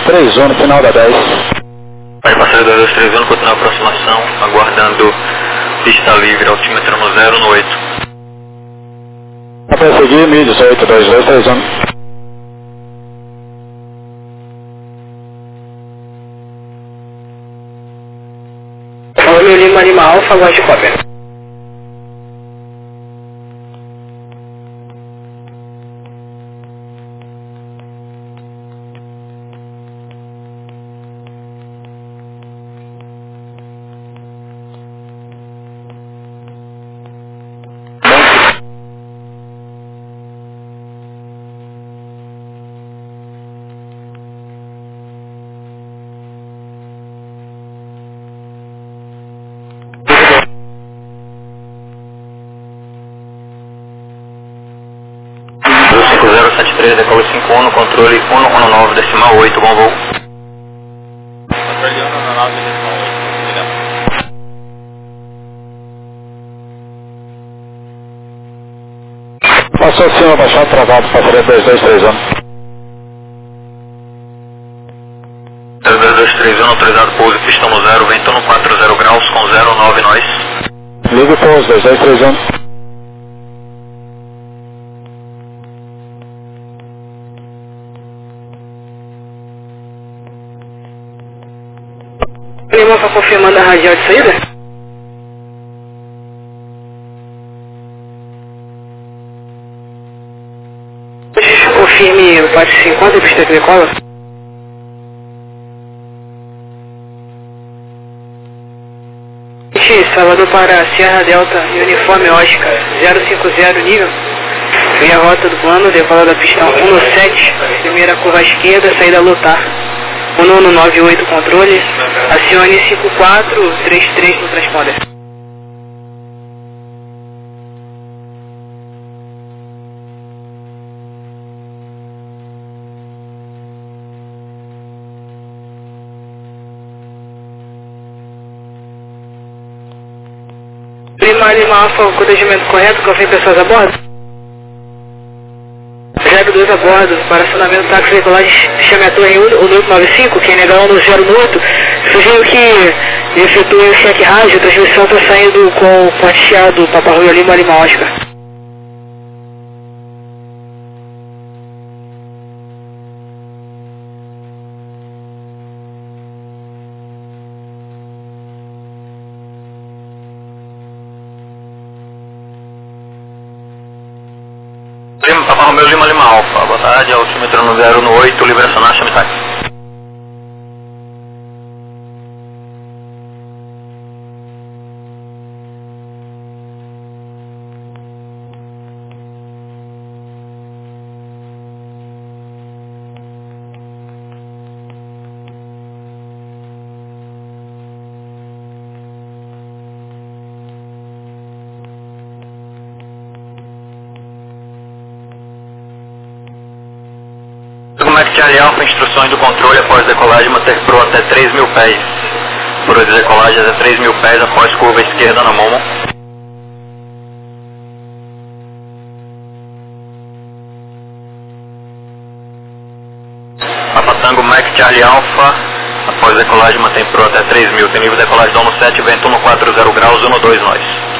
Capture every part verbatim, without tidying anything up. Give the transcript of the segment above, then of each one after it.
três um, final da dez. Vai passar dois dois três um, continua a aproximação, aguardando pista livre, altímetro no zero, no oito. A perseguir, mil dezoito, dois dois três um. Olho Lima Lima Alfa, voz de cópia. cinco zero sete três, decola cinco um no controle um um nove, decimal oito, bom voo. Controle um um nove, decimal oito, obrigado. Passou acima, baixado, travado, passaria dois dois três um. dois dois três um, autorizado pouso, pistão no zero, vento no quatro zero graus, com zero nove nós. Liga o pouso, dois dois três um. Lima está confirmando a radial de saída? Confirme o quatro cinquenta, pista que decola. Salvador para Sierra Delta, uniforme Oscar, zero cinco zero nível. Vem a rota do plano, decola da pista um sete, primeira curva à esquerda, saída a lotar. um um nove oito controle, acione cinco quatro três três no transponder. Lima Lima Alfa, o codegimento correto, confirme pessoas a bordo? zero dois a bordo, para acionamento táxi veicular, chame a torre um oito nove cinco, quem negar no zero oito, sugiro que efetue o cheque rádio, a transmissão está saindo com o ponteado Paparruio Lima Lima Oscar. Papa Romeo Lima Lima Alfa, boa tarde, altímetro no zero, no oito, livre acionar, chame táxi. Charlie Alfa, instruções do controle após decolagem, manter pro até três mil pés. Por decolagem até três mil pés após curva esquerda na Momo. Papa Tango Mike Charlie Alfa, após decolagem mantém pro até três mil. Tem nível de decolagem do um sete, vento no quatro zero graus, um dois nós.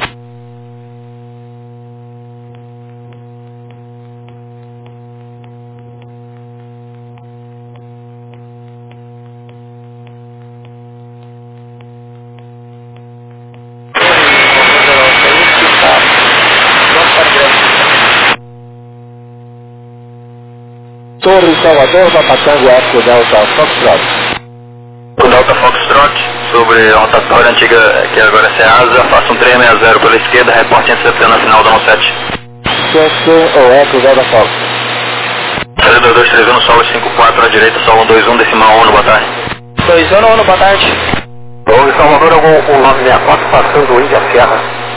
Torre Salvador, Papa Tango Eco Delta Foxtrot. O Delta Foxtrot, sobre a rotatória antiga, que agora é Ceasa, faça um três seis zero pela esquerda, reporte intercepção na final da um sete. Sexto ou Eco Delta Fox. dois dois três um, solo cinco quatro à direita, solo um dois um, decimal um, boa tarde. dois um, um, boa tarde. Torre Salvador, algum nove seis quatro, passando o Índia Serra.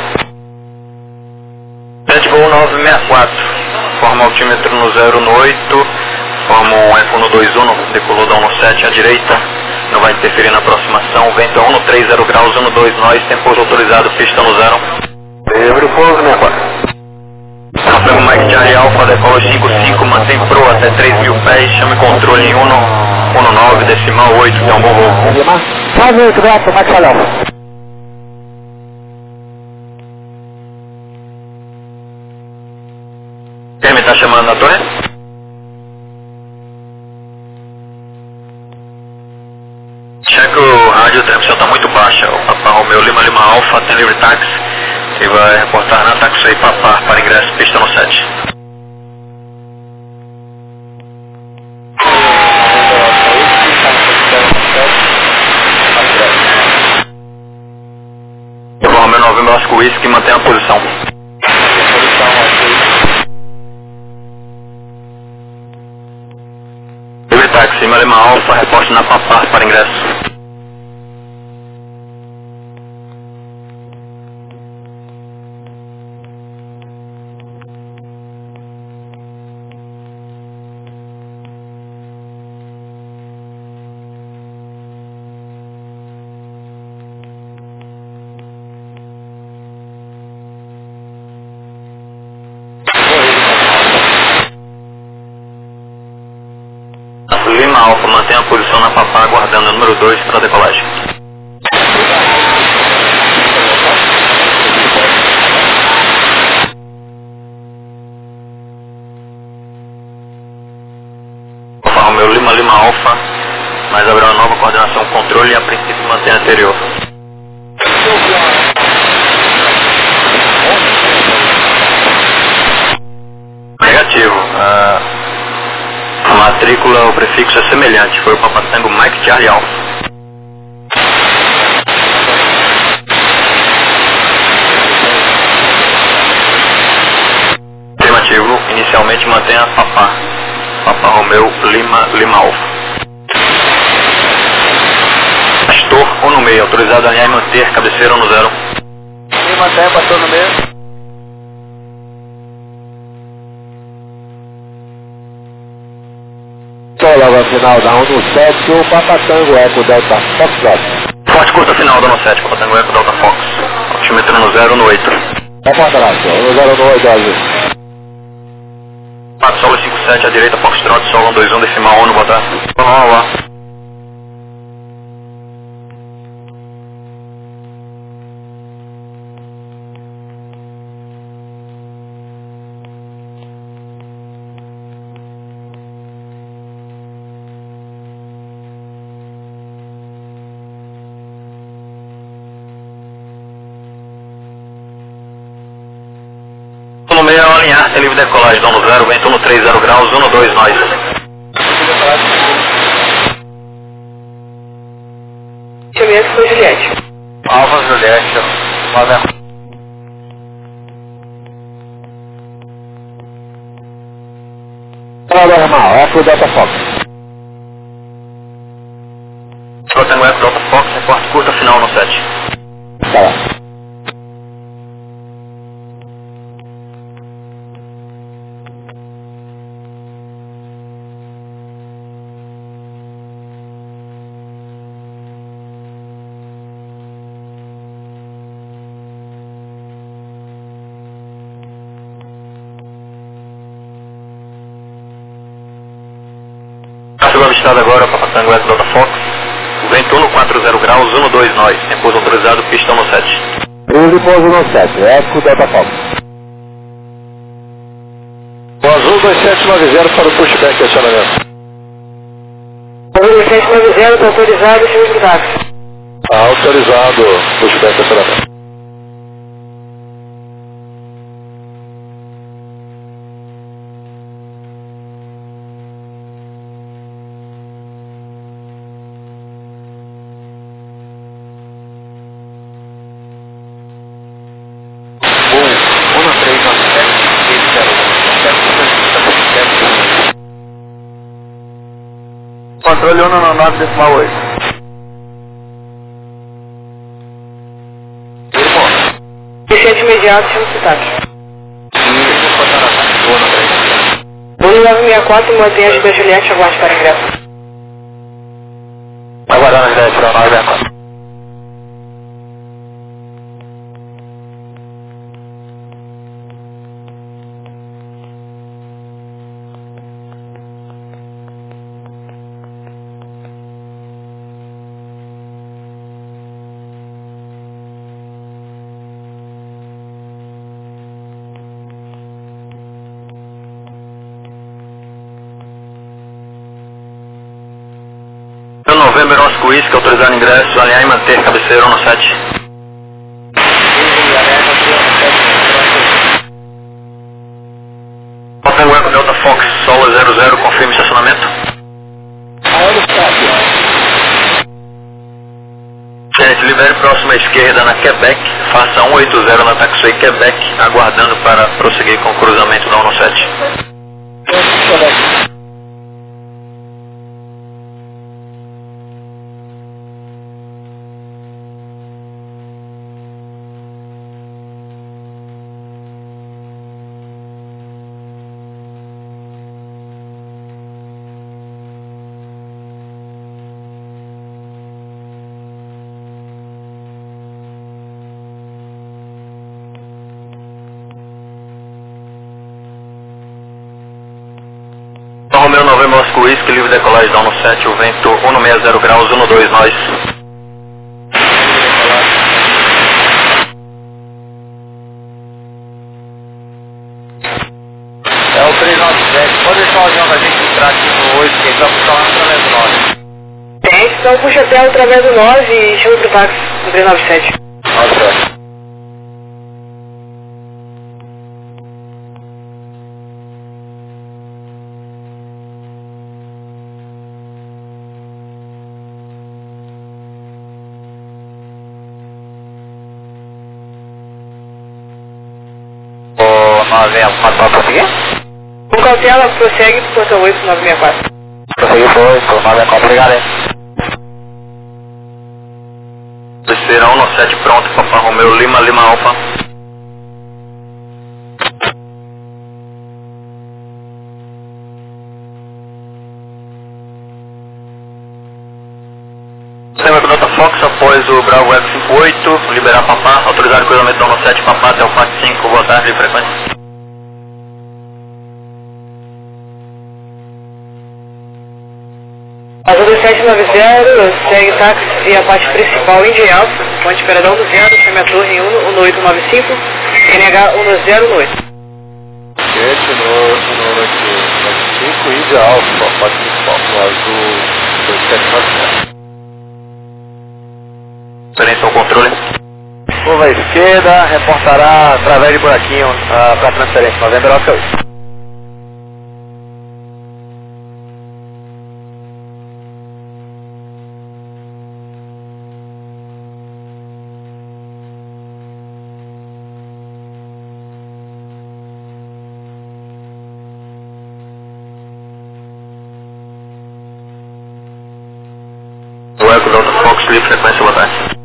Tente voo nove seis quatro, forma altímetro no zero, no oito. Forma um F um no dois um, decolou da um no sete à direita, não vai interferir na aproximação, vento um no três zero graus, um dois nós, tempo autorizado, pista no zero. Livre pouso, sessenta e quatro. Pego Mike Charlie Alfa, decola cinco cinco, mantém pro até três mil pés, chame controle em um um nove, decimal oito, então bom voo. Lima. nove oito, Delta, Max Alfa. Quem me tá chamando na torre? Checa o rádio, a transmissão tá muito baixa. O Papa Romeu Lima Lima Alfa, tem livre táxi. E vai reportar na táxi aí Papar para ingresso, pista no sete. Papa Romeu Novembro Oscar Whisky, mantém a posição. Livre táxi, Lima Lima Alfa, reporte na Papar para ingresso. Lima Alfa, mantém a posição na Papá, aguardando o número dois para a decolagem. Papá Romeu Lima Lima Alfa, mas haverá uma nova coordenação controle e a princípio mantém a anterior. Negativo. Uh... A matrícula, o prefixo é semelhante, foi o Papa Tango Mike Charlie Alpha. Afirmativo, inicialmente mantém a Papa, Papa Romeu Lima Lima Alpha. Pastor ou no meio, autorizado a alinhar e manter, cabeceira ou no zero. E mantém, pastor no meio. Logo ao final da um no sete, o Papa Tango Eco Delta Fox. Forte curta final da um no sete, Papa Tango Eco Delta Fox. Altímetro no zero no oito. É para trás, no zero no oito, Azul. quatro Solo cinco sete, à direita, Foxtrot, Solo um dois um, decimal um, boa tarde. Vamos lá. No meio é alinhar, tem livre decolagem, dono zero, vento no três zero graus, um dois nós. Chamamento foi Juliette. Alfa Juliette, nove. Fala normal, Eco Delta Fox. Tango Eco Delta Fox, reporte curta final no sete. Tá lá. Chegou avistado agora, Papa Tango Eco Delta Fox. Vento no quatro zero graus, um dois nós. Tem pouso autorizado, pistão no sete. Cruze pouso no sete, Eco Delta Fox. O Azul dois sete nove zero para o pushback, acionamento. Azul dois sete nove zero, está autorizado, chegou de táxi. Autorizado, pushback, acionamento. Controle um no nove decimal oito. Descente imediato, chama de táxi. um nove seis quatro, mantém a da Juliette, aguarde para ingresso. Aguardando a Juliette, nove seis quatro. November Oscar Whisky, autorizado ingresso, alinhar e manter, cabeceira um no sete. Tango Eco Delta Fox, Solo zero zero, confirme estacionamento. Gente, libere próxima à esquerda na Quebec, faça um oito zero na Taxway Quebec, aguardando para prosseguir com o cruzamento da um no sete. Romeo November Oscar Whisky, livre decolagem da um no sete, o vento cento e sessenta graus, um no dois, nós. É o três nove sete, pode deixar o avião da gente entrar aqui no oito, que ele vai puxar lá através do nove. Tem, então puxa até através do nove e chama pro táxi, no três nove sete. Nossa. nove seis quatro para prosseguir? Com cautela, prossegue pro portão oito nove seis quatro. Prosseguir foi, por nove seis quatro, obrigado. Terceira um no sete, pronto, Papa Romeo Lima, Lima Alfa. Sistema com Delta Fox, após o Bravo Eco cinquenta e oito, liberar Papá, autorizar o cruzamento da um no sete, Papá até o quatro cinco, boa tarde, frequência. Azul dois sete nove zero, segue táxi via parte principal em Alfa, ponte Peradão do zero, chame a torre um no oito nove cinco, N H um no zero no oito. Gente, no nove cinco e de Alfa, parte principal, no Azul dois sete nove zero. Experiência ao controle. Curva à esquerda, reportará através de buraquinho uh, para transferência, November Oscar Whisky. O Eco Delta Fox, livre frequência, boa tarde.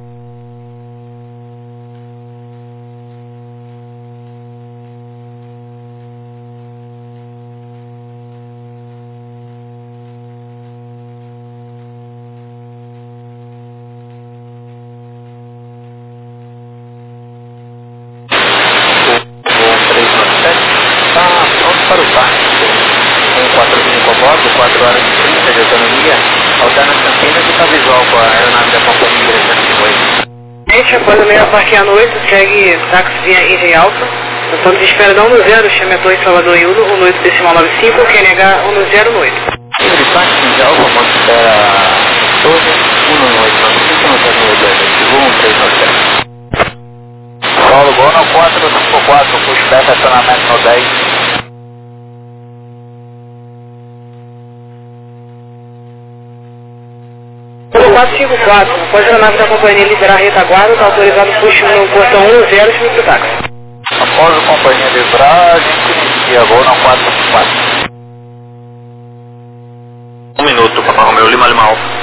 Para o parque, com quatro cinco a bordo, quatro horas e trinta de autonomia, alterna Campinas e está visual com a aeronave da companhia ingressando de noite. Gente, após a meia parquear à noite, segue táxi via Engie Alfa, no ponto de espera da um no zero, chame a torre Salvador e Uno, um no oito decimal nove cinco, Q N H um no zero no oito. Livre táxi de Alfa, ponto de espera torre, um no oito nove cinco, no zero no oito, um três nove sete. Paulo Bono, quatro cinco quatro, pushback, estacionamento no dez. quatro cinco quatro, após a nave da companhia liberar a retaguarda, está autorizado o push no portão um no zero, chame pro táxi. Após a companhia liberar, a gente inicia voo na quatro cinco quatro. Um minuto, Papa Romeo Lima, Lima Alfa.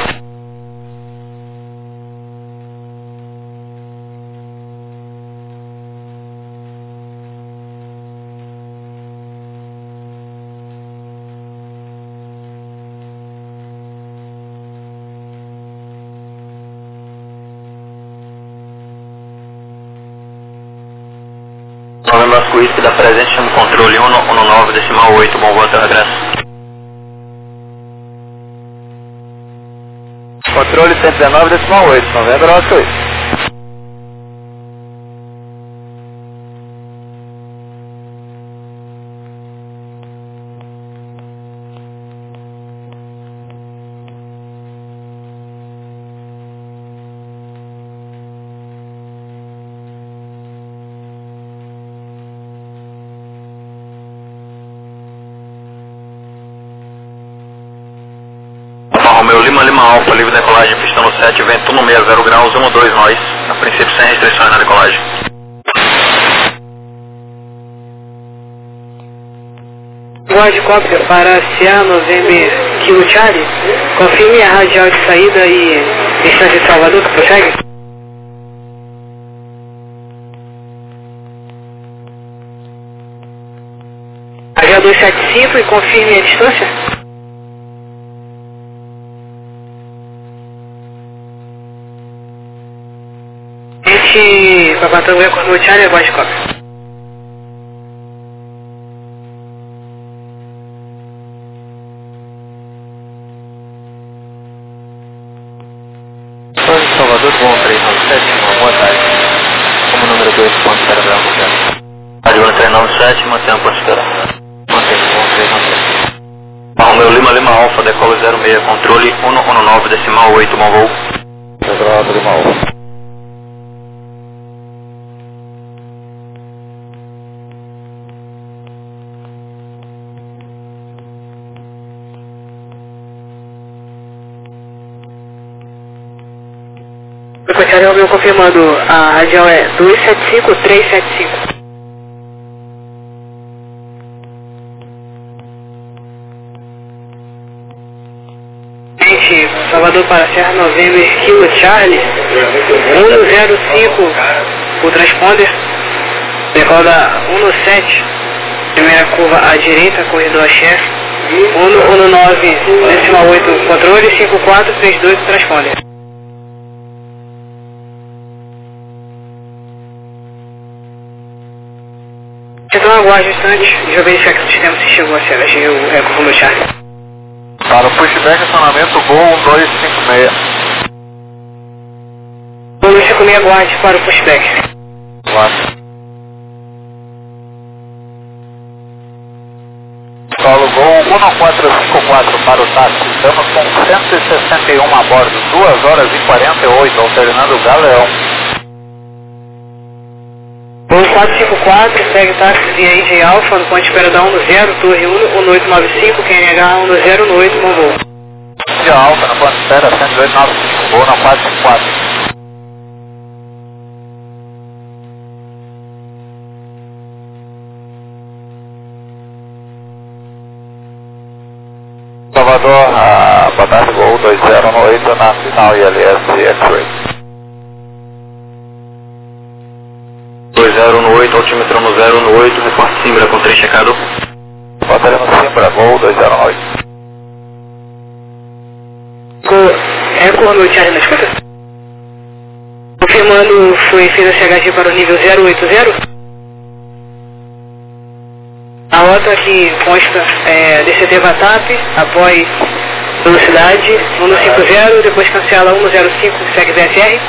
November Oscar Whisky da presente, chama o controle um no nove decimal oito, bom voo até o regresso. Controle cento e dezenove decimal oito, November Oscar Whisky. meu Lima Lima Alfa, livre decolagem, pistão no sete, vento um seis zero graus, um dois nós, a princípio sem restrições na decolagem. Guarde cópia para Sierra November Kilo Charlie, confirme a radial de saída e distância de Salvador, que prossegue. Radial duzentos e setenta e cinco e confirme a distância. Gente, Papa Tango Eco no Charlie, guarde cópia. Salvador, bom, três nove sete, boa tarde. Como número dois, ponto espera branco, certo? Rádio três nove sete, mantenha ponto espera. Mantém, bom, três nove sete. Romeu Lima Lima Alfa, decolo zero seis, controle um um nove, decimal oito, bom voo. Decolo Lima Alfa. Secretário Romeu confirmando, a radial é dois sete cinco, três sete cinco. Gente, Salvador para Serra November, Kilo Charlie, um zero cinco, o transponder, decola um sete, primeira curva à direita, corredor a chefe, um nove, decimal oito, controle, cinco quatro três dois, o transponder. Então aguarde um instante, deixa eu verificar que o sistema se chegou a ser, achei o eco como chá. Para o pushback, acionamento Gol um dois cinco seis. um dois cinco seis, aguarde para o pushback. Aguarde. Solo Gol um quatro cinco quatro para o táxi. Estamos com cento e sessenta e um a bordo, duas horas e quarenta e oito, alternando o Galeão. um quatro cinco quatro, segue táxi via I J Alfa, no ponto de espera da um zero, Torre um, um oito nove cinco, Q N H um zero um oito, bom voo. I J Alfa, no ponto de espera, cento e oito nove cinco, voo na quatro cinco quatro. Salvador, a boa tarde, Gol dois zero um oito na final I L S X-Ray. dois zero um oito, altímetro no zero um oito, reforço Simbra com três checado. Batalhão Simbra, Gol dois zero um oito. Eco Romeu Charlie na escuta? Confirmando, foi feita a C H G para o nível zero oito zero. A rota que consta é D C T Vatap, após velocidade um cinco zero, depois cancela um zero cinco, segue V S R.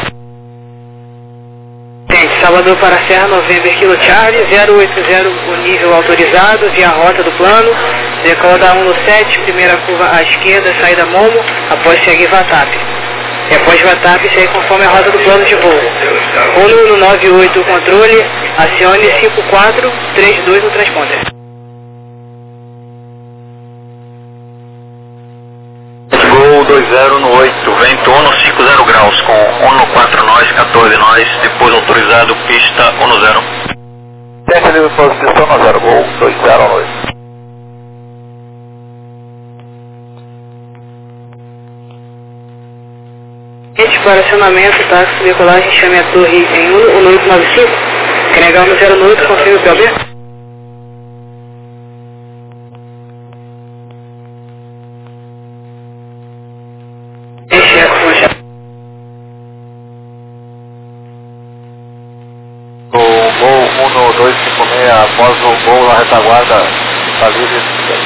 Gente, Salvador para Serra November Kilo Charlie, zero oito zero, o nível autorizado, via rota do plano, decola da um sete, primeira curva à esquerda, saída Momo, após segue Vatap. E após Vatap, segue conforme a rota do plano de voo. um um nove oito, o controle, acione cinco quatro três dois no transponder. Gol dois zero um oito, vento um cinco zero graus, com um quatro nós, quatorze nós, depois autorizado, pista um zero. Teste de posição no zero, Gol dois zero um oito. Gente, para acionamento, táxi, decolagem, chame a torre em um oito nove cinco, Q N H um zero oito, confirme o P O B. O Gol um dois cinco seis, após o Gol na retaguarda, está livre.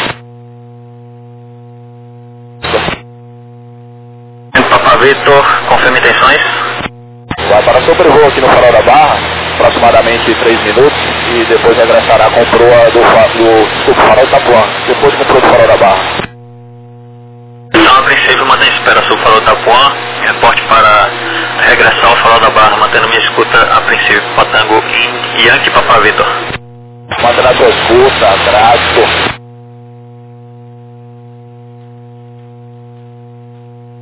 Papa Vitor, confirma intenções. Vai para sobrevoo aqui no Farol da Barra, aproximadamente três minutos, e depois regressará com proa do, do, do Farol da Itapuã, depois com proa do Farol da Barra. Então, a princípio, mantém espera sobre o Farol da Itapuã, reporte para regressar ao Farol da Barra, mantendo minha escuta a princípio, Patango e Yankee Papa Vitor. Mantendo a sua escuta, tráfego.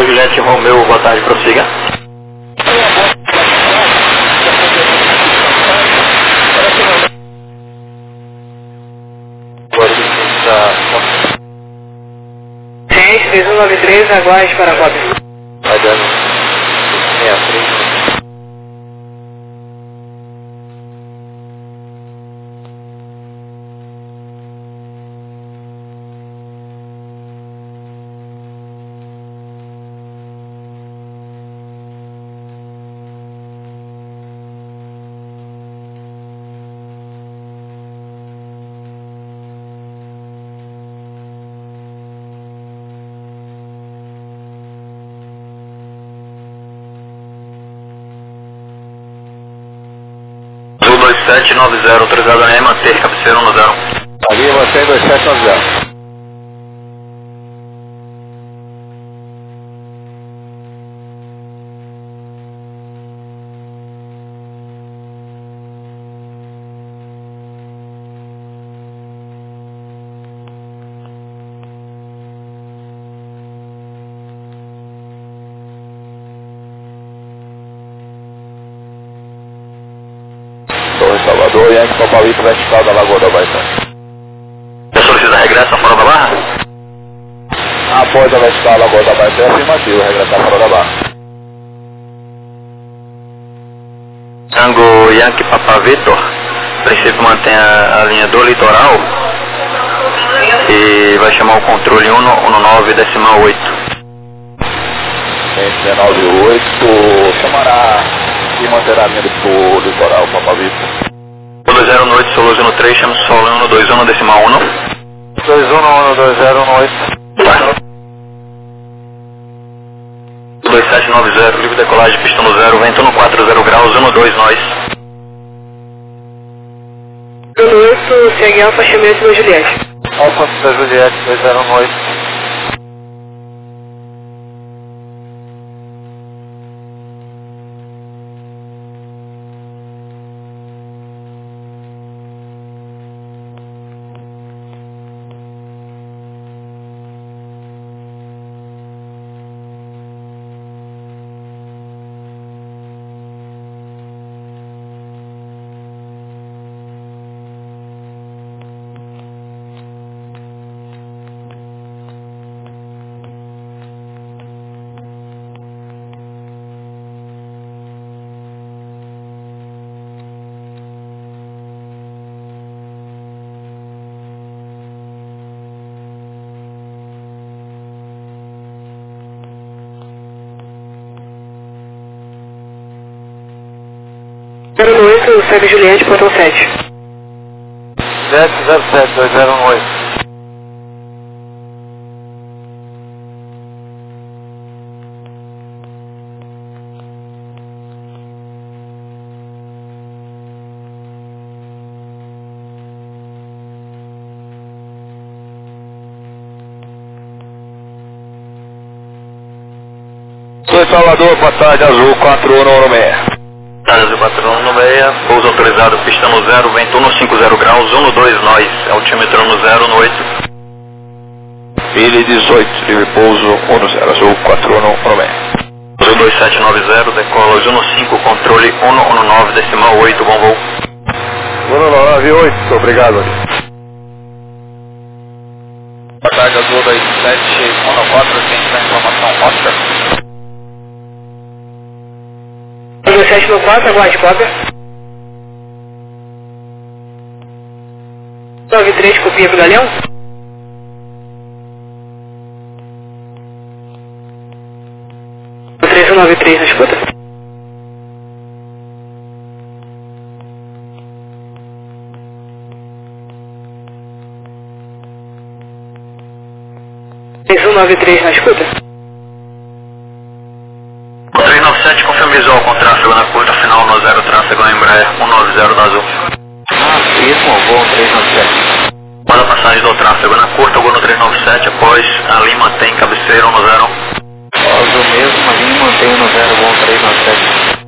Juliette Romeu, boa tarde, prossiga. seis três um nove três, aguarde para a cópia. Vai dando sessenta e três. dois sete nove zero, autorizado a manter cabeceira um no zero. Ali você dois sete nove zero. Torre Salvador, Yankee Papalito, vertical da Lagoa da Baita. Você solicita regresso fora da barra? Após a vertical da Lagoa da Baita é afirmativo, regressar fora da barra. Tango Yankee Papa Vitor, princípio mantém a, a linha do litoral e vai chamar o controle um nove decimal oito. um nove oito, chamará e manterá a linha do litoral, Papa Vitor. dois zero no oito, Soluzo no três, chama o solo um dois um decimal um. dois um um dois zero um oito. dois sete nove zero, livre decolagem, pista no zero, vento no quatro zero graus, um dois nós. No oito, segue Alfa Chamete da Juliette. Alfa da Juliette, dois zero um oito. zero oito, segue Juliette, portão sete. sete zero sete dois zero um oito. Oi, Salvador, boa tarde, azul quatro um no seis. Azul quatro um no seis, pouso autorizado, pista no zero, vento no cinco zero graus, um dois nós, altímetro no zero no oito. Mille dezoito, livre pouso um no zero, azul quatro um no seis. Azul dois sete nove zero, decola um no cinco, controle um nove decimal oito, bom voo. um nove oito, obrigado. Boa tarde, azul dois sete um quatro, ciente da informação, Oscar. dois sete no quatro, aguarde cópia. nove três, copia pro Galeão. três um nove três, na escuta. três um nove três, na escuta. três nove sete, confirma visual com tráfego na curta, final no zero, tráfego na Embraer um nove zero da Azul. Ah, isso, voo três nove sete. Manda a passagem do tráfego na curta, voo no três nove sete, após a Lima tem cabeceira um no zero. Azul mesmo, a linha mantém no zero, voo três nove sete.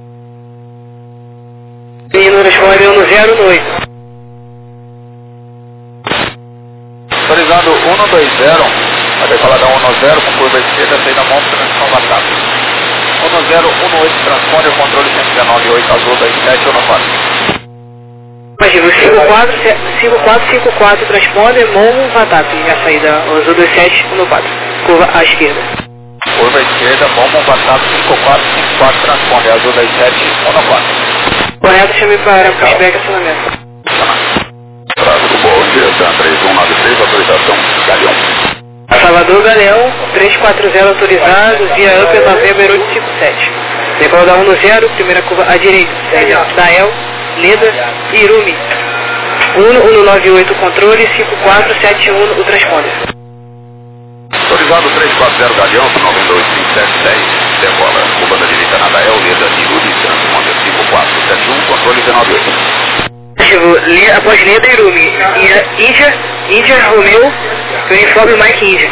Linha responde um no zero no oito. Autorizado um dois zero, Decolada um zero com curva esquerda, saída mão, transição WhatsApp. um zero um oito, transponder, controle cento e dezenove, oito azul, dois sete, um quatro. Imagina, cinco quatro cinco quatro cinco quatro, transponder, Momo, WhatsApp, a saída azul, dois sete, um quatro, curva à esquerda. Curva à esquerda, Momo, WhatsApp, cinco quatro cinco quatro, transponder, azul, dois sete, um quatro. Correto, chame para pushback, acionamento. Tráfego bom, direção três um nove três, autorização, Galeão. Salvador, Galeão, três quatro zero autorizado, via Upper November oito cinco sete. Decolada um zero, primeira curva à direita, saída Dael, Leda e Irumi. um um nove oito controle, cinco quatro sete um o transponder. Autorizado três quatro zero Galeão, noventa e oito cinco sete dez, decola, curva da direita na Dael, Leda e Irumi, transponder cinco quatro sete um, controle dezenove oito. Após Leda e Irumi, Índia, Índia, Romeu, uniforme Mike Índia.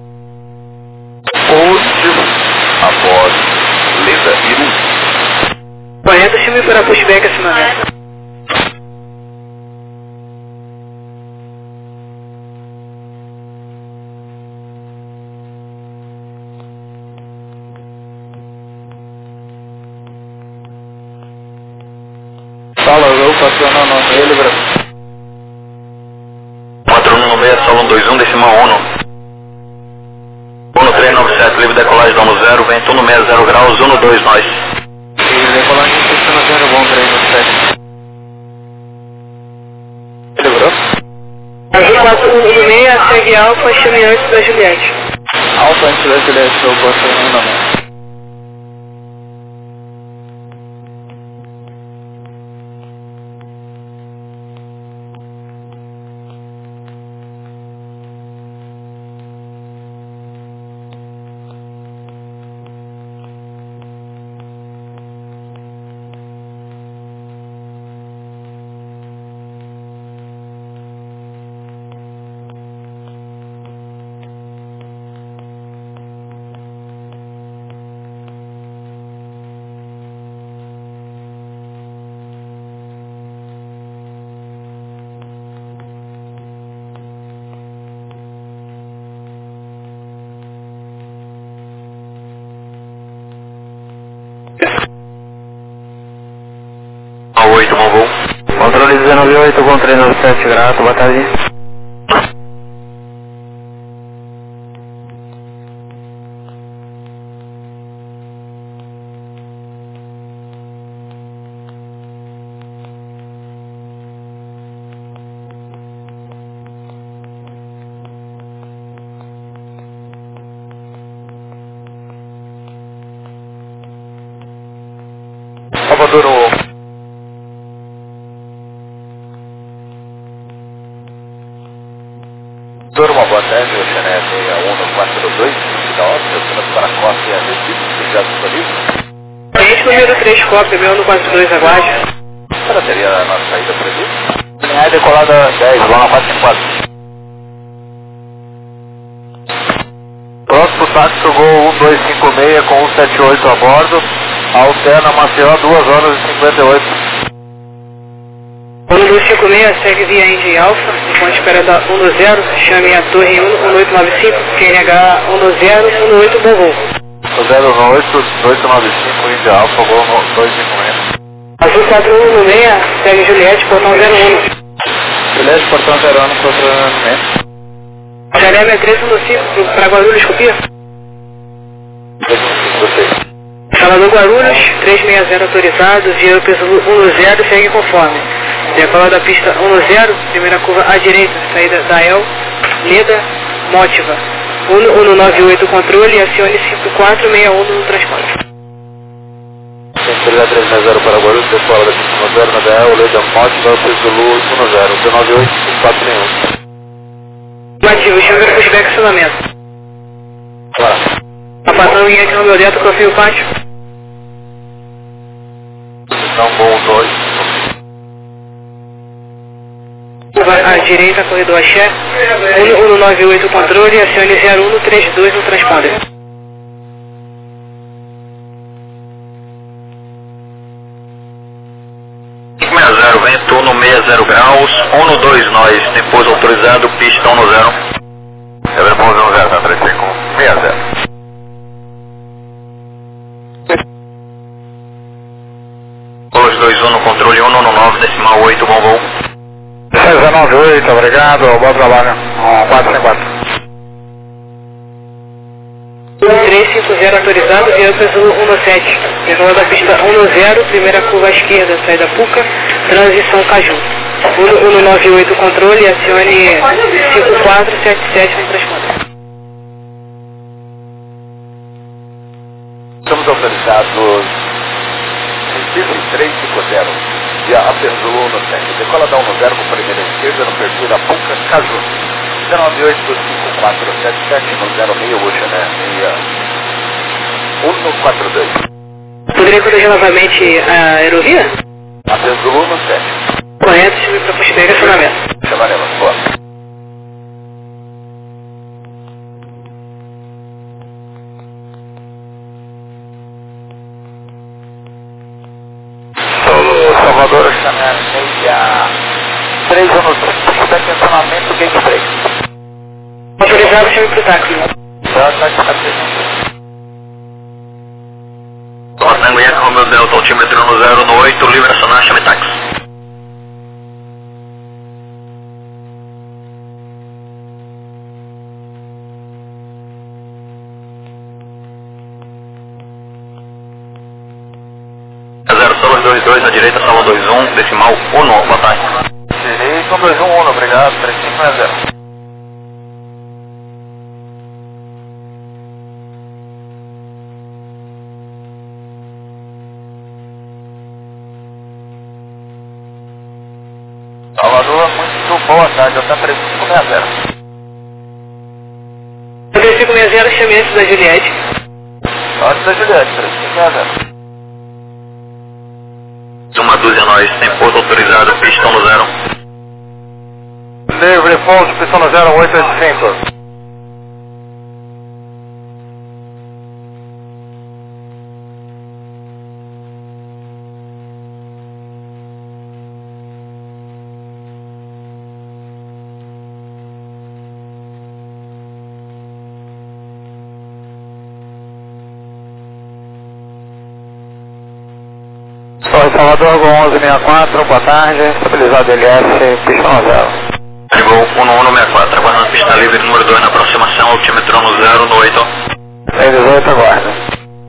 Positivo, após Leda e Irumi. Correto, chame para pushback, acionamento. Fala, eu passando nele, Brasil. quatro um nove seis, Salão dois um, decimal um. um três nove sete, livre decolagem do um zero, vento um seis zero graus, um dois nós. E decolagem sistema zero, bom, três nove sete. Lembrou? Azul quatro um seis, segue Alfa, chame antes da Juliette. Alfa antes da Juliette, eu passando na mão. oito, bom voo. Controle dezenove oito com três nove sete, grato, boa tarde. Salvador, o... Uma boa tarde, o Xané seis um quatro dois, da óbvio, estamos para a cópia Recife, já disponível. Cliente número três, cópia, meu um quatro dois, aguarde. Essa seria a nossa saída prevista. Linha decolada dez, vamos quatro cinco quatro. Próximo táxi, Gol um dois cinco seis com um sete oito a bordo, alterna Maceió, duas horas e cinquenta e oito. um dois cinco seis, segue via Indy Alfa, enquanto espera da um zero, chame a torre um oito nove cinco, Q N H um zero um oito, bom voo. zero oito oito nove cinco, Indy Alfa, Gol dois cinco seis. Azul quatro um seis, segue Juliette, portão zero um. Juliette, portão zero um, portão zero um. Jarema é três um cinco, para Guarulhos, copia? Salvador Guarulhos, três seis zero autorizado, via peso um zero, segue conforme. Decola da pista um zero, primeira curva à direita, saída da El, Leda, Mótiva. um um nove oito controle, acione cinco quatro seis um no transporte. Centralidade três seis zero para Guarulhos, decola da pista um zero na D L, Leda, Mótiva, peso um zero, um nove oito cinco quatro seis um. Ativo, chama para pushback acionamento. Claro. A patrão guia aqui no meu dedo, confio o pátio. Então, bom, dois. À direita, corredor Axé, um um nove oito controle, acione zero um três dois no transponder. cinco seis zero, vento no seis zero graus, um dois nós, depois autorizado, pista um zero. Quebra ponto um zero, tá? três cinco seis zero. dois dois um no controle um no nove decimal oito, bom voo. seis nove oito, obrigado, bom trabalho. Um, quatro cinco quatro. três cinco zero autorizado, Vianças um no sete. Decola da pista um no zero, primeira curva à esquerda, saída Puca, transição Caju. um no nove oito controle, acione cinco quatro sete sete no transponder. Estamos autorizados em três cinco zero, via Apenzulu no sete. Decola da um no zero com primeira esquerda no perfil da Puca, Caju. nove oito cinco quatro sete sete no zero seis, Ocean, né? um no quatro dois. Poderia corrigir novamente a aerovia? Apenzulu no sete. Correto, time para Pushback, acionamento. Chamaremos, boa. Solo Salvador, Chanel, meia três anos, pushback, acionamento, gate break. Autorizado, chame para o táxi. Já está aqui. Tango Yankee Romeo Delta, altímetro no zero no oito, livre acionar, chame táxi. zero Solo dois dois na direita, Solo dois um, decimal um, boa tarde. Direito, um dois um um, obrigado, três cinco zero. Salvador, muito boa tarde, eu estou três cinco zero. três cinco zero, chame antes da Juliette. Antes da Juliette, três cinco zero. Uma dúzia nós, tem porto autorizado, pistão no zero. Livre, pouso, pistão no zero oito oito cinco. Salvador, Gol onze sessenta e quatro, boa tarde, estabilizado L S, pistão no zero. Gol um no um no sessenta e quatro, aguardando pista livre número dois na aproximação, altímetro no zero no oito. seis dezoito, aguarda.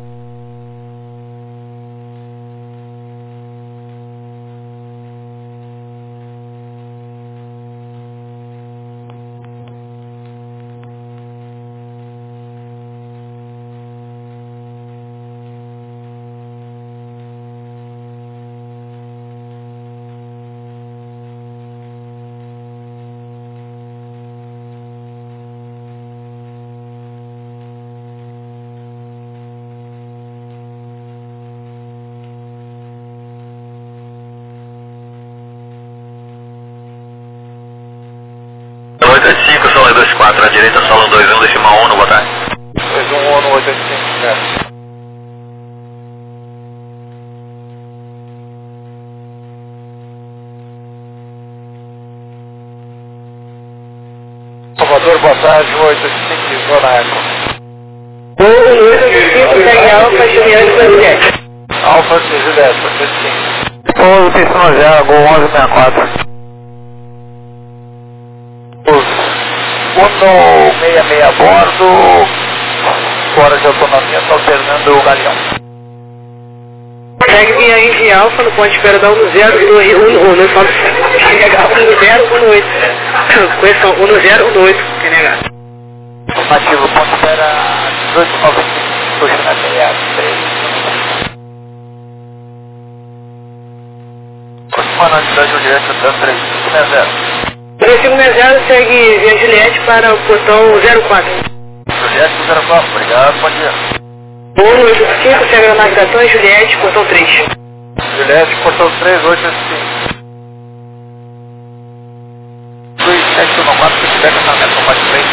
oito oito cinco, Solo dois quatro, à direita, Solo dois um, decimal um, boa tarde. dois um um no oito oito cinco, certo. Salvador, boa tarde, oito oito cinco, Zona Eco. oito oito cinco, segue Alfa, chame antes da Juliette. Alfa, Juliette, oito oito cinco. Pouso, pistão no zero, Gol onze sessenta e quatro. um sessenta e seis a bordo, fora de autonomia, está alternando o galeão. Segue via Indy Alfa no ponto de espera da um no zero, um no zero, um no zero, um no oito. Correção, um no zero, um no oito, que é negado. Afirmativo, ponto de espera dezoito noventa e cinco, puxa na T A três. Aproximando da Juliette, três cinco zero. três cinco zero, segue via Juliette para o portão zero quatro. Juliette, zero quatro, obrigado, bom dia. um no oito cinco, segue a navegação em Juliette, portão três. Juliette, portão três, oito oito cinco. dois sete um quatro, se tiver que na mais três.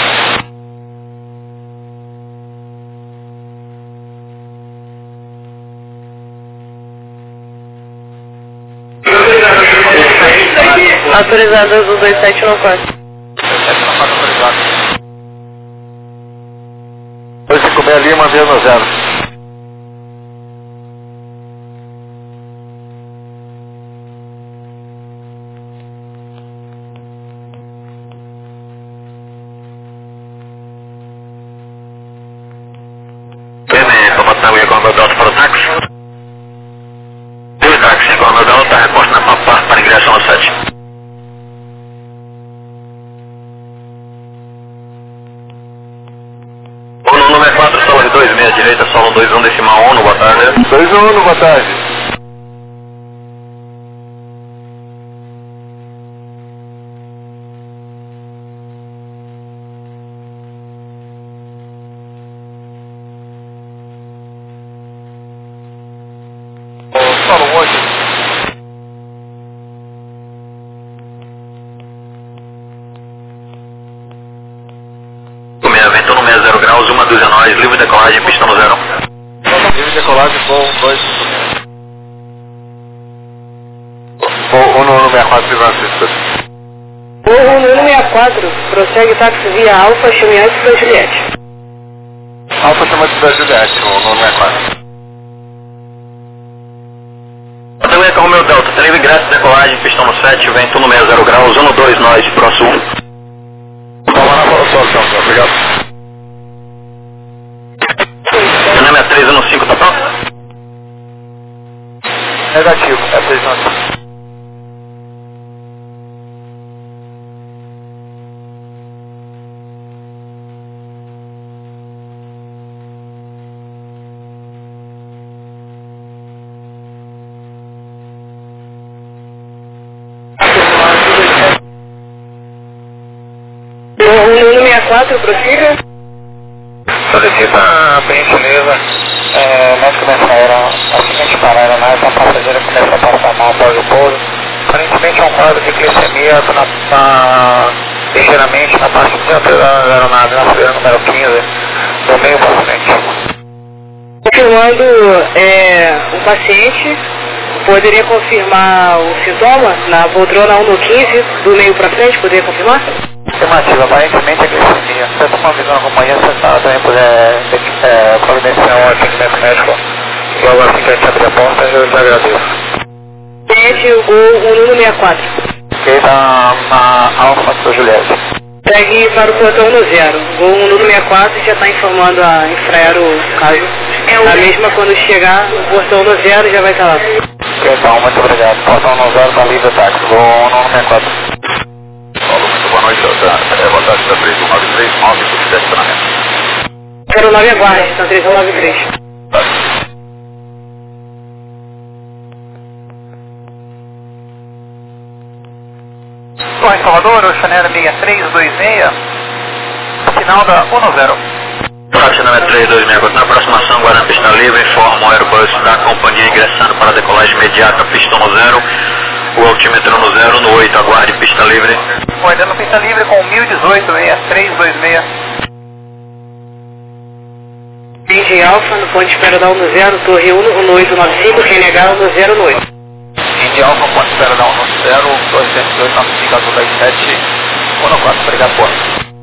Autorizado do dois sete um quatro. dois sete um quatro, autorizado. nove um zero. Papa Tango e Corno Delta para o táxi. O táxi Corno Delta, reposta na Papa para ingresso no sete. Uno número quatro, solo dois seis, direita, solo dois um, decimal um, boa tarde. dois um, boa tarde. Solo oito. seis vento no sessenta graus, uma dúzia nós, livre decolagem, pista no zero. Livre decolagem, voo dois. Voo um no sessenta e quatro, Francisco. Voo um no sessenta e quatro, prossegue táxi via Alfa, chamante para Juliette. Alfa chamante para Juliette, no sessenta e quatro. Então é com o meu Delta, tem livre ingresso, decolagem, pistão no sete, vento no sessenta graus, um dois nós, próximo. Toma na solução, obrigado. Seu nome é três um cinco, tá pronto? Negativo, é três um cinco. Voo um no sessenta e quatro, prossiga. Solicita a gentileza, é, médico da aérea, assim que parar a aeronave, a passageira começa a passar mal após o pouso. Aparentemente é um quadro de glicemia na, na, ligeiramente na parte dianteira da aeronave, na fileira número quinze, do meio para frente. Confirmando, é, o paciente poderia confirmar o sintoma na poltrona um no quinze, do meio para frente, poderia confirmar? Afirmativa, aparentemente é glicemia. Se você está convidando a companhia, você está também puder é, providenciar um atendimento médico. Logo assim que a gente abrir a porta, eu já agradeço. Cliente, o Gol um no sessenta e quatro. Ok, na, na Alfa para Juliette. Segue para o portão no zero. Gol um no sessenta e quatro e já está informando a Infraero caso. A mesma quando chegar no portão no zero já vai estar lá. Ok, então, muito obrigado. Portão no zero está livre, táxi. Gol um no sessenta e quatro. Boa noite, é, boa tarde, da três um nove três, nove por estacionamento. zero nove aguarde, está três um nove três. Bom, em Salvador, o Chanel seis três dois seis, final da um zero. Táxi número três dois seis quatro, na aproximação, Guarani pista livre, informa o Airbus da companhia ingressando para a decolagem imediata, pista no zero, o altímetro no zero, no oito, aguarde pista livre. Guardando pista livre com mil e dezoito, seis três dois seis. Indy Alfa, no ponto de espera da um no zero, torre um no oito nove cinco, quem negar um no zero no oito. Indy Alfa, ponto de espera da um no zero, torre cento e oito nove cinco, azul dez sete, um no quatro, obrigado, boa.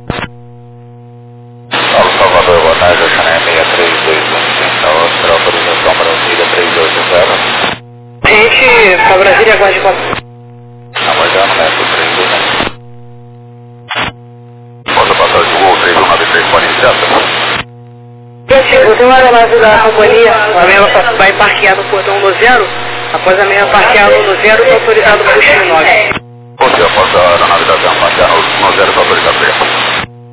Paulo Salvador, boa tarde, o Chanel seis três dois um cinco, a outra autorização para Brasília três oito zero. Gente, para Brasília, aguarde quatro. Aguardando, metro três dois um. Pode passar de voo três um nove três, pode iniciar, Gente, tem uma aeronave da companhia, a mesma vai parquear no portão no zero, após a mesma parquear no zero, está autorizado para o X nove. Você após a aeronave da Gama parquear no zero, está autorizado para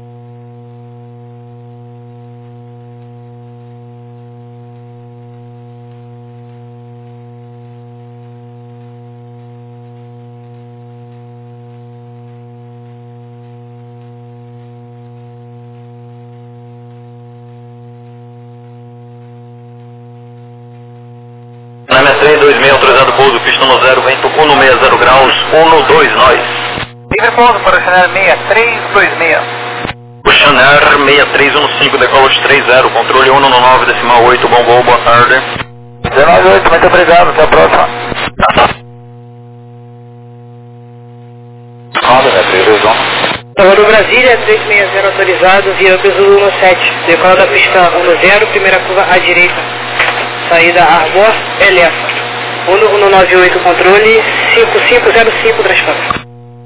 três dois seis, autorizado pouso, pista no zero, vento um no sessenta graus, um no dois nós. Livre pouso para o Chanel seis três dois seis. O Chanel seis três um cinco, decola de três zero, controle um no nove, decimal oito, bom voo, boa tarde. dezenove oito, muito obrigado, até a próxima. nove, né, três dois um. Salvador Brasília, três seis zero autorizado, via do Zulu um sete. Decola da pista um zero, primeira curva à direita. Saída Arbor, Elefa. um nove oito controle, cinco cinco zero cinco transporte.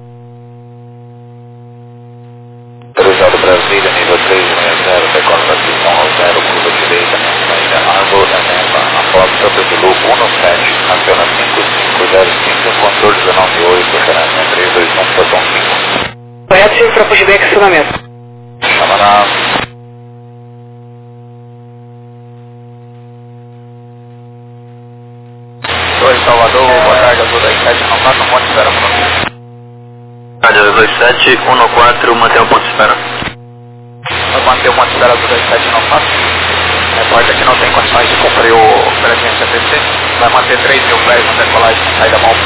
Autorizado Brasília, nível três seis zero, decola da pista um zero, curva direita, saída Arbor, Elefa. A foto Santa Zulu um sete, aciona cinco cinco zero cinco, controle dezenove oito, operância três dois um, botão cinco. Correto, cinco para pushback, acionamento. Chamará. Oi, Salvador, boa tarde, Azul dois sete, não passa um ponto de espera por aqui. Azul dois sete, um quatro, mantém o ponto de espera. Vai manter o ponto de espera, Azul dois sete, não passa. Repórter que não tem condições de cumprir o frequência T C. Vai manter três mil pés na decolagem com saída mão.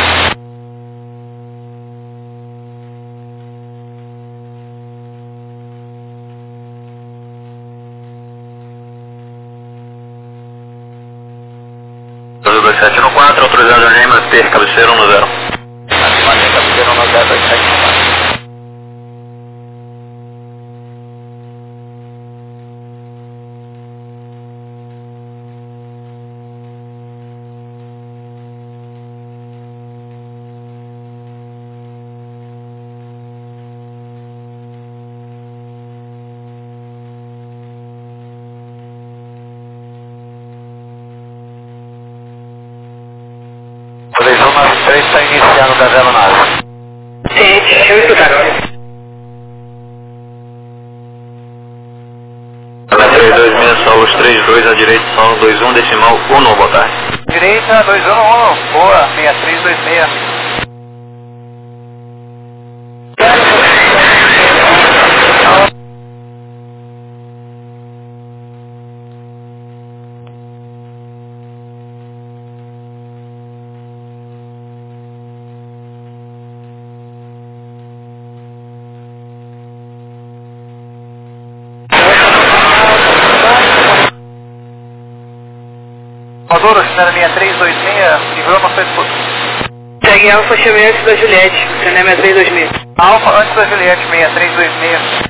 Azul dois sete um quatro, autorizado a manter cabeceira um zero. Mantém cabeceira um zero, dois sete um quatro. três um nove três está iniciando da zero nove. Ciente, deixa eu escutar. três dois seis, solos três dois à direita, solo dois um, decimal um, boa tarde. Direita, dois um um, boa, seis três dois seis. Salvador, oficina linha três dois seis, livrou para Facebook. Segue Alfa, chame antes da Juliette, cinema três dois seis. Alfa, antes da Juliette, seis três dois seis.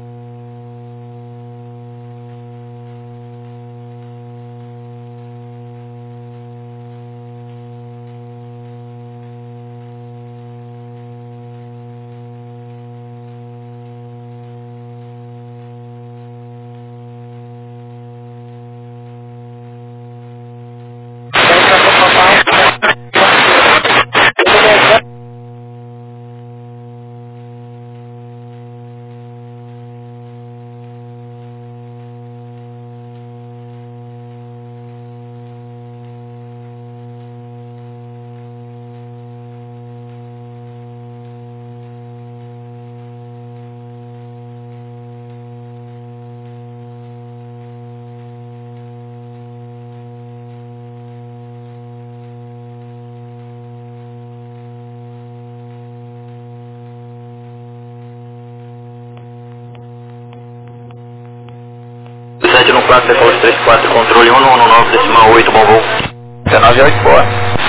sete um quatro, default três quatro, controle um um nove, decimal oito, bom voo. dezenove oito, boa.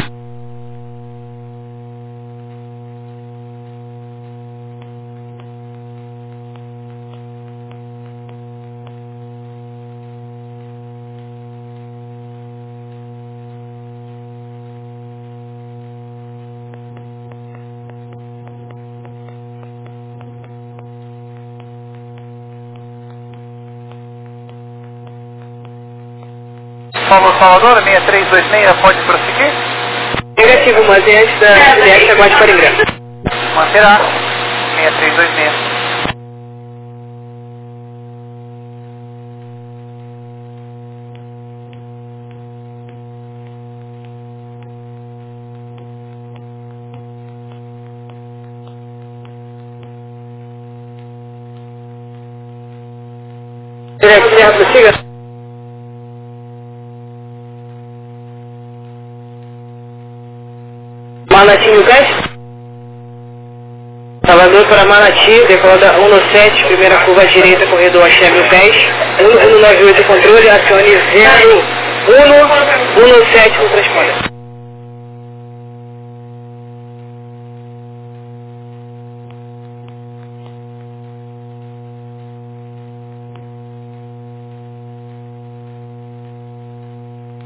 Paulo Salvador, seis três dois seis, pode prosseguir? Negativo, mas é antes da Juliette, aguarde para ingresso. Manterá, seis três dois seis. Juliette, já prossiga. Manati mil pés. Salvador para Manati, decolada um sete, primeira curva à direita, corredor Axé mil pés. um nove oito controle, acione zero um sete no transponder.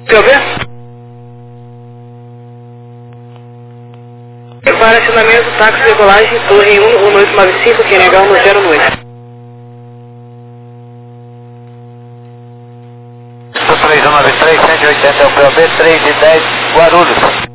P O B? Para acionamento, táxi, decolagem, torre um, um oito nove cinco, Q N H um zero oito. três um nove três, cento e oitenta é o P O B, três e dez, Guarulhos.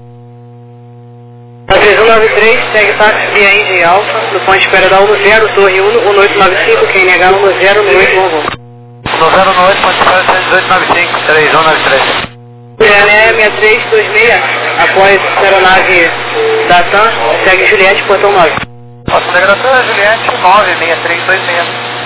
três um nove três, segue táxi via Índia Alfa, no ponto de espera da um zero, torre um, um oito nove cinco, Q N H um zero oito um um. um zero oito, ponto de espera cento e dezoito nove cinco, três um nove três. Juliane seis três dois seis, após aeronave da TAM, segue Juliette, portão nove. Nossa integração é Juliette nove seis três dois seis.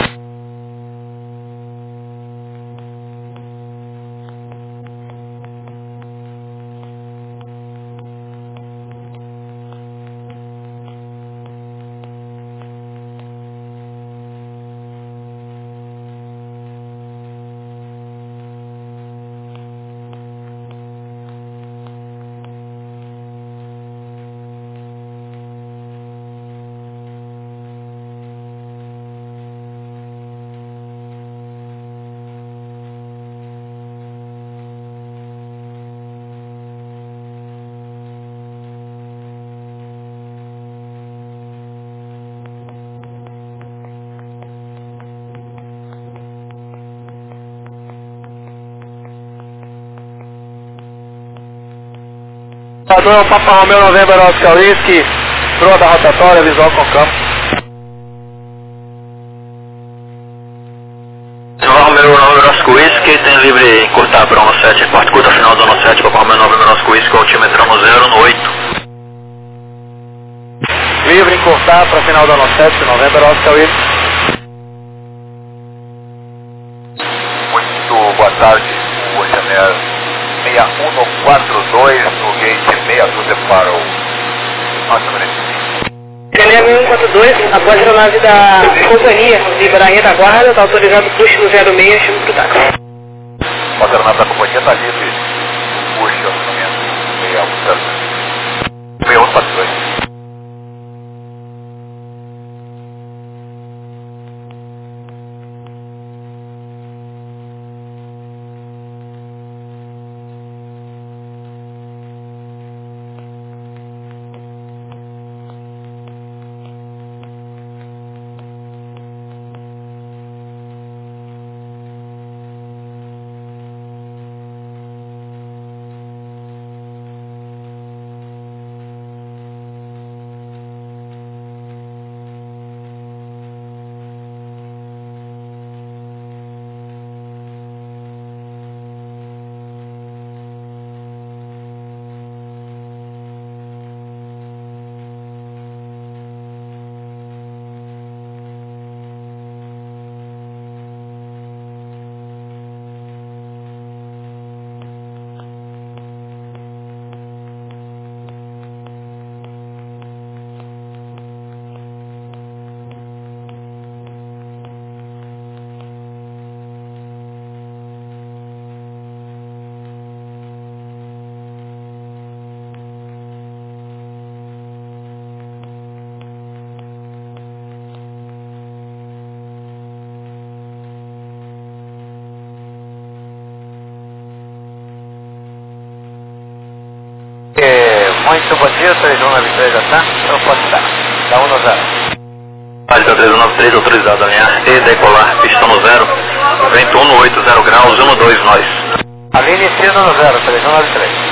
Salvador, Papa Romeo November Oscar Whisky, proa da rotatória, visual com campo. Romeo November Oscar Whisky, tem livre encurtar para o sete, porta curta final do ano sete, Papa Romeo November Oscar Whisky, altímetro no zero, no oito. Livre encurtar para final do ano sete, November Oscar Whisky. Muito boa tarde, o Oceaner seis um quatro dois no gate meia dúzia para o nosso benefício. Janela um quatro dois, após a aeronave da companhia de Bahia da Guarda, está autorizado o push no zero seis, chama para o táxi. A aeronave da companhia está livre, push o orçamento seis um quatro dois. Muito bom dia, três um nove três, tá? Eu posso estar. Dá um no zero. Alta três um nove três, autorizado a alinhar e decolar, pista no zero, vento um no oito zero graus, um no dois nós. Aline ensina no zero, três um nove três.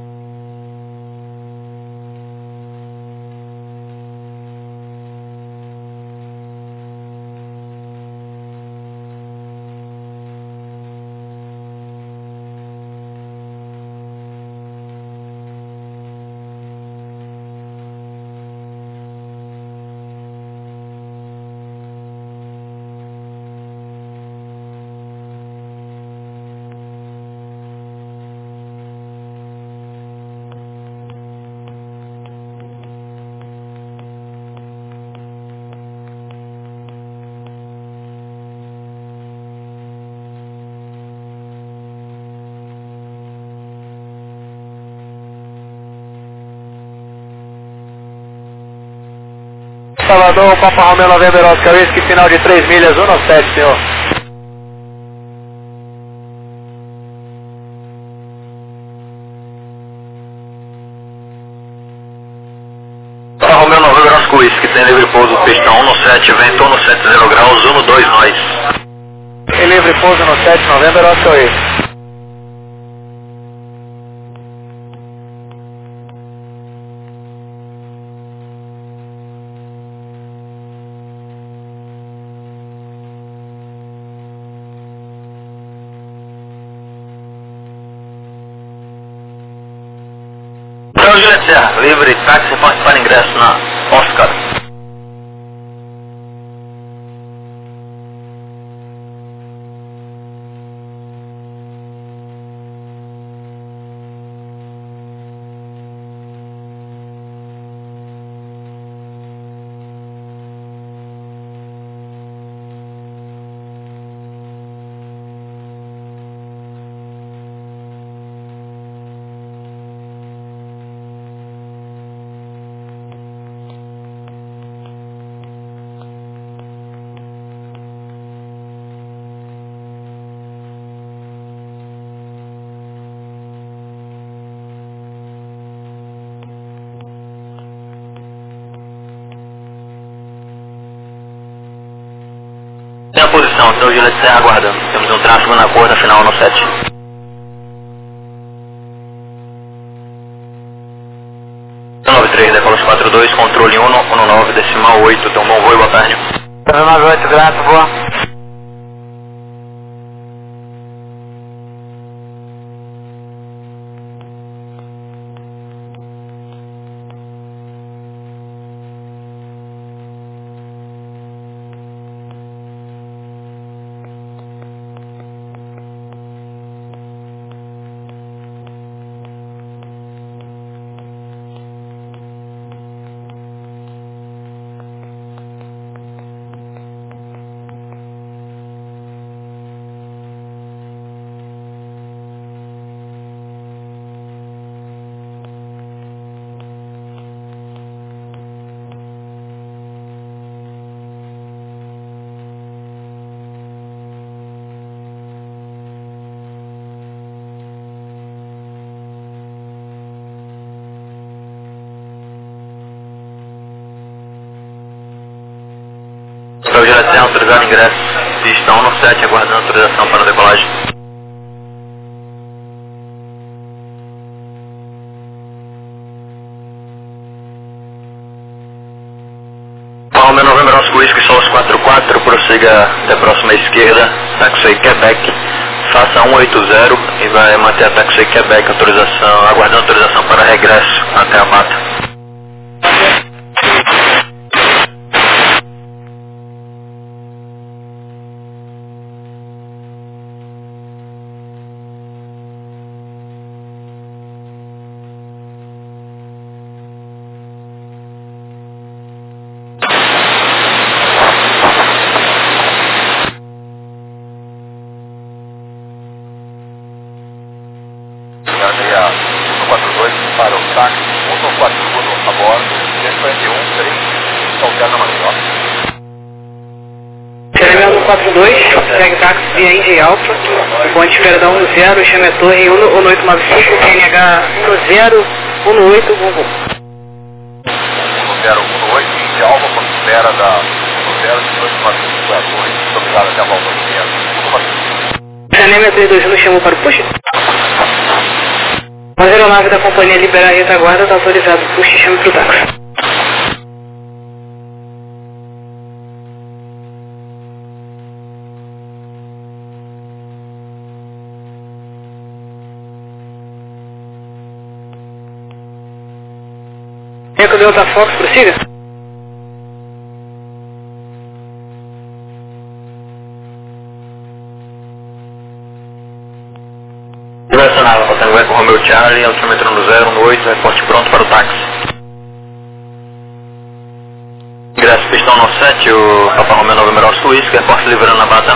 Salvador, Papa Romeo November Oscar Whisky, final de três milhas, um no sete, senhor. Oscar Whisky, tem livre pouso pistão um no sete, vento um no sete zero graus, um no dois nós. Tem livre pouso no sete de novembro, Oscar Whisky. Então, Juliette Serra, livre táxi, pode para ingresso na Oscar. Tem a posição, então o Juliette Serra aguardando. Temos um tráfego na cor da final no sete. nove três, decola quatro dois, controle um, um nove, decimal oito, tomou um voo, boa tarde. nove oito, grato, boa. Para o Juliette Serra, autorizado ingresso. Pistão no sete, aguardando autorização para a decolagem. Palme Novembro Oscar Whisky, Solos quatro quatro, prossiga até a próxima esquerda, Taxi Quebec, faça um oito zero e vai manter a Taxi Quebec, autorização, aguardando autorização para regresso até a mata. quatro dois para o táxi, um quatro um a bordo, cento e quarenta e um, três, qualquer na Maringó. Terminal quatro dois, segue táxi via Indy Alpha, ponte espera da um zero, chame a torre um um oito nove cinco, Q N H um zero, um oito, voo. um zero um oito, Indy Alpha, ponte espera da um zero, oito nove cinco, a torre, muito obrigado, até a volta do dia. Janema três dois um chamou para o push. A aeronave da companhia liberar a retaguarda, está autorizado. Puxe e chame para o táxi. Eco Delta Fox, prossiga. Direcionado, passando Eco Romeo Charlie, altímetro no zero um oito, reporte pronto para o táxi. Ingresso pistão no sete, o Papa Romeo Novembro Oscar Whisky, reporte liberando na bata.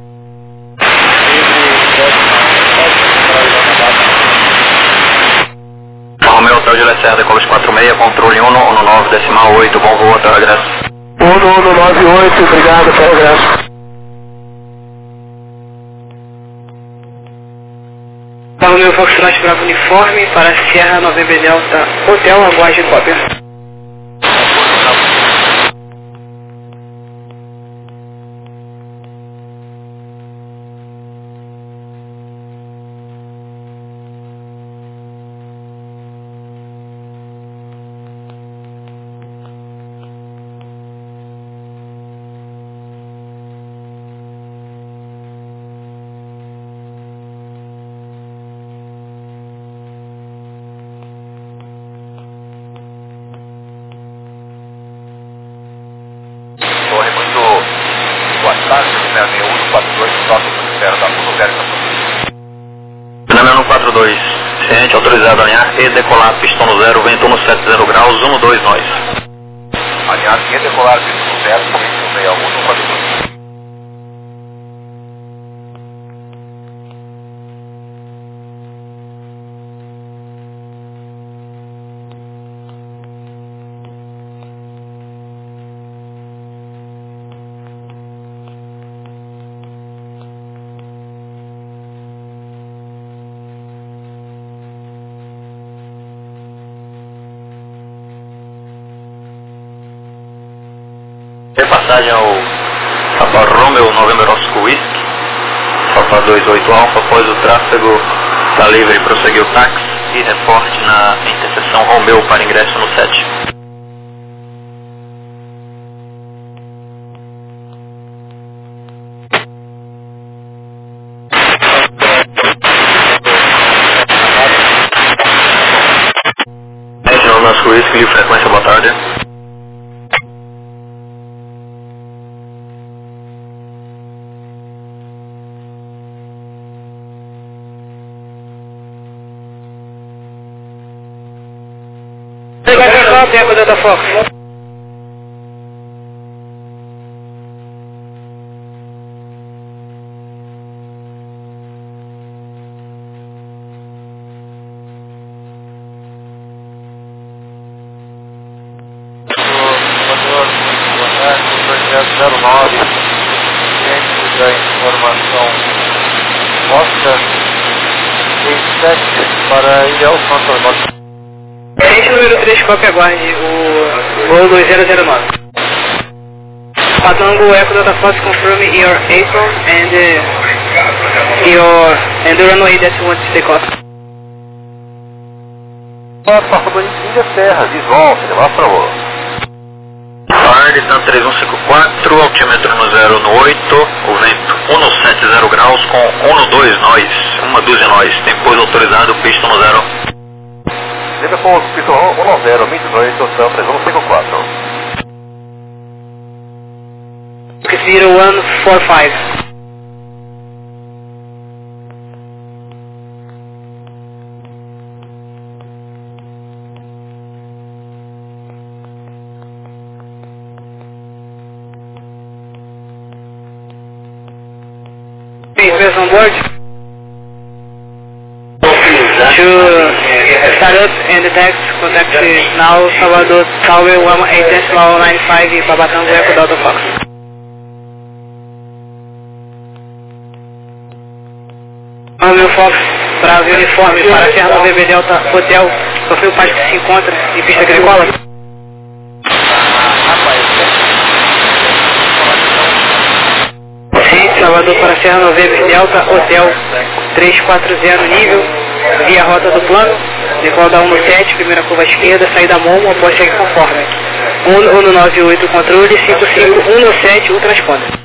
Romeo Hotel Juliette Serra, decolos quatro seis, controle um um nove, decimal oito, bom voo até o regresso. um um nove oito, obrigado, até o regresso. Para o meu Foxtrot Bravo Uniforme, para a Sierra November Delta Hotel, aguarde cópia. Tenente autorizado a alinhar e decolar, pistão no zero, vento um sete zero graus, um dois nós. Alinhar e decolar, pistão no zero, corrente seis um, um quatro dois. Repassagem ao Papa Romeo November Oscar Whisky, Papa dois oito Alfa, após o tráfego está livre, prosseguir o táxi e reporte na interseção Romeo para ingresso no sete. November Oscar Whisky, livre frequência, boa tarde. Vai trocar o tempo, Delta Fox. zero nove, ciente da informação Oscar seis sete para ir ao Santo. Tenente número três, cópia aguarde o voo dois zero zero nove. Patango Echo Delta Fox, confirm your apron and uh, your and the runway that you want to take off. Passando em Ilha Serra, visual, levar para o Tarde, tanto três um cinco quatro, altímetro no zero no oito, o vento um sete zero graus com um dois nós, uma dúzia nós, tempo autorizado, pista no zero. Liga com o pistão um zero, vinte e dois, total três um cinco quatro. zero one four five. Passengers on board to start up and the tax contact now Salvador Tower one eight decimal nine five Babatango Echo Delta Fox. Romeo Fox, Bravo uniforme para Serra November Delta Hotel, confio o que se encontra em pista agrícola. Salvador para Serra November Delta Hotel três quatro zero nível, via rota do plano, decola da um sete, primeira curva à esquerda, saída Momo, após segue conforme. um nove oito controle, cinco cinco um sete, o transponder.